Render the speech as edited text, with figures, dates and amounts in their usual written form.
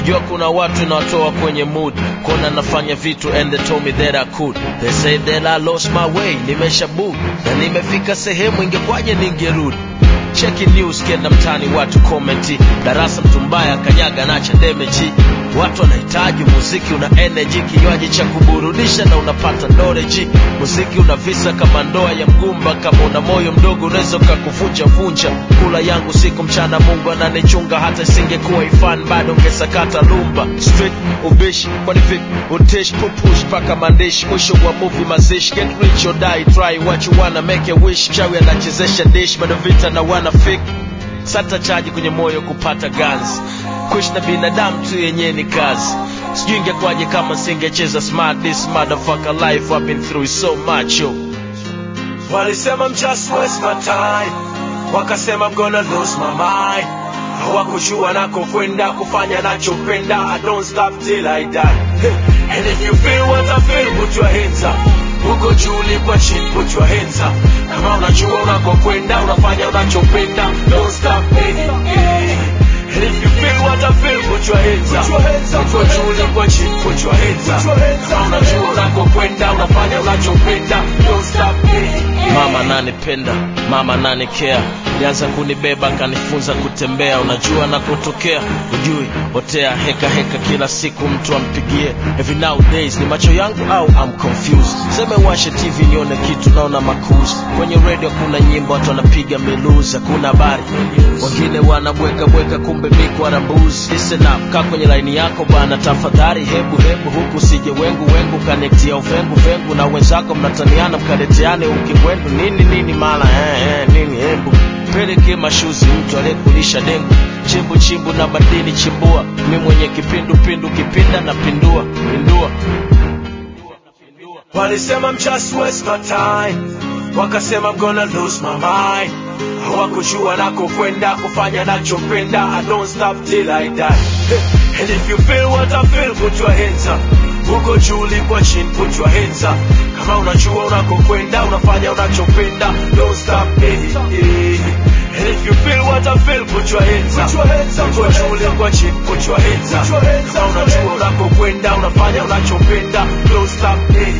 Najua kuna watu nawatoa kwenye mood, kona nafanya vitu and they told me that I could. They say that I lost my way, nimeshabu na nimefika sehemu ingekwaje ningerudi. Checking news kenda mtani watu commenti, darasa mtu mbaya kanyaga na cha damage. Watu wanahitaji muziki una energy, kinywaji cha kuburudisha na unapata knowledge. Muziki una visa kama ndoa ya mgumba, kama una moyo mdogo unaweza kukuvunja vunja. Kula yangu siku mchana Mungu ananichunga, hata singekuwa ifan bado ngesakata lumba. Street ubishi kwani vipi utish push paka mandishi, mwisho wa movie mazishi. Get rich or die, try what you wanna, make a wish. Chawi anachezesha dish bado vita na wanafik. Sata chaji kwenye moyo kupata guns, kuishi na binadamu tu yenye ni kazi. Sijui ingekwaje kama singecheza smart. This motherfucker life I've been through so much yo. Walisema I'm just waste my time, wakasema I'm gonna lose my mind. Hawakujua nako kwenda kufanya nachopenda. I don't stop till I die. And if you feel what I feel, put your hands up. Uko juu kwa chini, put your hands up. Kama unajua unako kwenda unafanya unachopenda, don't stop. And if you feel what I feel, put your hands up. Uko juu kwa chini, put your hands up. Kama unajua unako kwenda unafanya unachopenda, don't stop. Mama ananipenda, mama ananikea, alianza kunibeba kanifunza kutembea. Unajua na kutokea ujui otea heka heka kila siku mtu ampigie. Every nowadays ni macho yangu au I'm confused. Sema washe TV nione kitu naona makuzi. Kwenye radio kuna nyimbo watu wanapiga miluza, kuna habari wengine wanabweka bweka kumbe miko arambuzi. Listen up, kaa kwenye line yako bana tafadhali. Hebu huku sije wengu connectia uvengu vengu na wenzako mnataniana mkadeteane ukingwendu nini mala nini. Hebu peleke mashuzi mtu aliyekulisha dengu, chimbu na madini chimbua. Mimi mwenye kipindu kipinda na pindua. Walisema I'm just waste my time, wakasema I'm gonna lose my mind. Hawakujua nako kwenda kufanya nachopenda. I don't stop till I die. And if you feel what I feel, put your hands up. Uko juu kwa chini, put your hands up. Kama unajua unako kwenda unafanya unachopenda, don't stop. And if you feel what I feel, put your hands up. Uko juu kwa chini, put your hands up. Kama unajua unako kwenda unafanya unachopenda, don't stop.